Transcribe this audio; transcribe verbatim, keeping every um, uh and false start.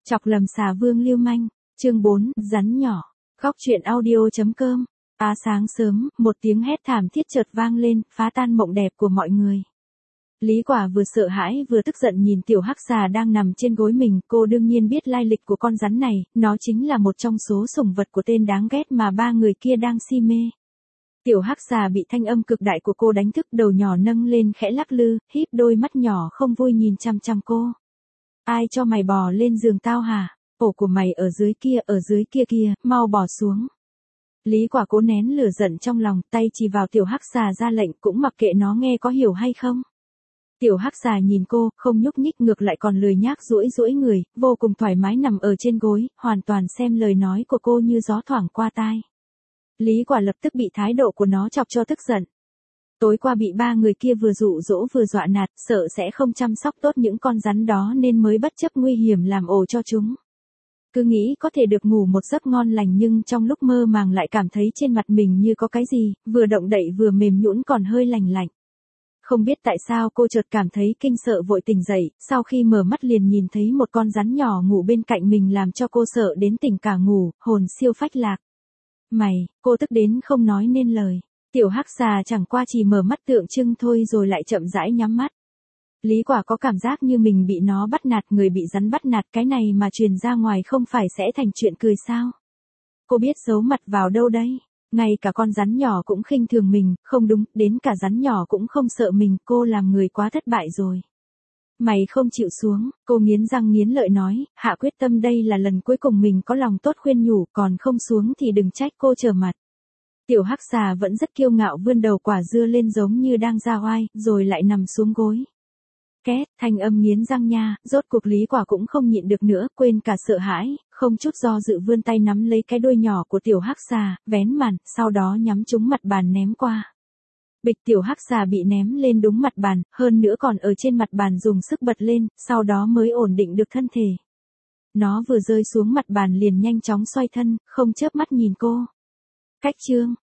Chọc lầm xà vương lưu manh, chương bốn, rắn nhỏ, góc truyện audio.com. À sáng sớm, một tiếng hét thảm thiết chợt vang lên, phá tan mộng đẹp của mọi người. Lý Quả vừa sợ hãi vừa tức giận nhìn tiểu hắc xà đang nằm trên gối mình, cô đương nhiên biết lai lịch của con rắn này, nó chính là một trong số sủng vật của tên đáng ghét mà ba người kia đang si mê. Tiểu hắc xà bị thanh âm cực đại của cô đánh thức, đầu nhỏ nâng lên khẽ lắc lư, híp đôi mắt nhỏ không vui nhìn chằm chằm cô. Ai cho mày bò lên giường tao hả? Ổ của mày ở dưới kia, ở dưới kia kia, mau bò xuống. Lý Quả cố nén lửa giận trong lòng, tay chỉ vào tiểu hắc xà ra lệnh, cũng mặc kệ nó nghe có hiểu hay không. Tiểu hắc xà nhìn cô, không nhúc nhích, ngược lại còn lười nhác duỗi duỗi người, vô cùng thoải mái nằm ở trên gối, hoàn toàn xem lời nói của cô như gió thoảng qua tai. Lý Quả lập tức bị thái độ của nó chọc cho tức giận. Tối qua bị ba người kia vừa dụ dỗ vừa dọa nạt, sợ sẽ không chăm sóc tốt những con rắn đó nên mới bất chấp nguy hiểm làm ổ cho chúng. Cứ nghĩ có thể được ngủ một giấc ngon lành nhưng trong lúc mơ màng lại cảm thấy trên mặt mình như có cái gì, vừa động đậy vừa mềm nhũn còn hơi lành lạnh. Không biết tại sao cô chợt cảm thấy kinh sợ vội tỉnh dậy, sau khi mở mắt liền nhìn thấy một con rắn nhỏ ngủ bên cạnh mình làm cho cô sợ đến tỉnh cả ngủ, hồn siêu phách lạc. Mày, cô tức đến không nói nên lời. Tiểu hắc xà chẳng qua chỉ mở mắt tượng trưng thôi rồi lại chậm rãi nhắm mắt. Lý Quả có cảm giác như mình bị nó bắt nạt, người bị rắn bắt nạt, cái này mà truyền ra ngoài không phải sẽ thành chuyện cười sao? Cô biết giấu mặt vào đâu đấy? Ngay cả con rắn nhỏ cũng khinh thường mình, không đúng, đến cả rắn nhỏ cũng không sợ mình, cô làm người quá thất bại rồi. Mày không chịu xuống, cô nghiến răng nghiến lợi nói, hạ quyết tâm đây là lần cuối cùng mình có lòng tốt khuyên nhủ, còn không xuống thì đừng trách cô trở mặt. Tiểu hắc xà vẫn rất kiêu ngạo vươn đầu quả dưa lên giống như đang ra oai, rồi lại nằm xuống gối. Két, thanh âm nghiến răng nha, rốt cuộc Lý Quả cũng không nhịn được nữa, quên cả sợ hãi, không chút do dự vươn tay nắm lấy cái đuôi nhỏ của tiểu hắc xà, vén màn, sau đó nhắm trúng mặt bàn ném qua. Bịch, tiểu hắc xà bị ném lên đúng mặt bàn, hơn nữa còn ở trên mặt bàn dùng sức bật lên, sau đó mới ổn định được thân thể. Nó vừa rơi xuống mặt bàn liền nhanh chóng xoay thân, không chớp mắt nhìn cô. Cách chương,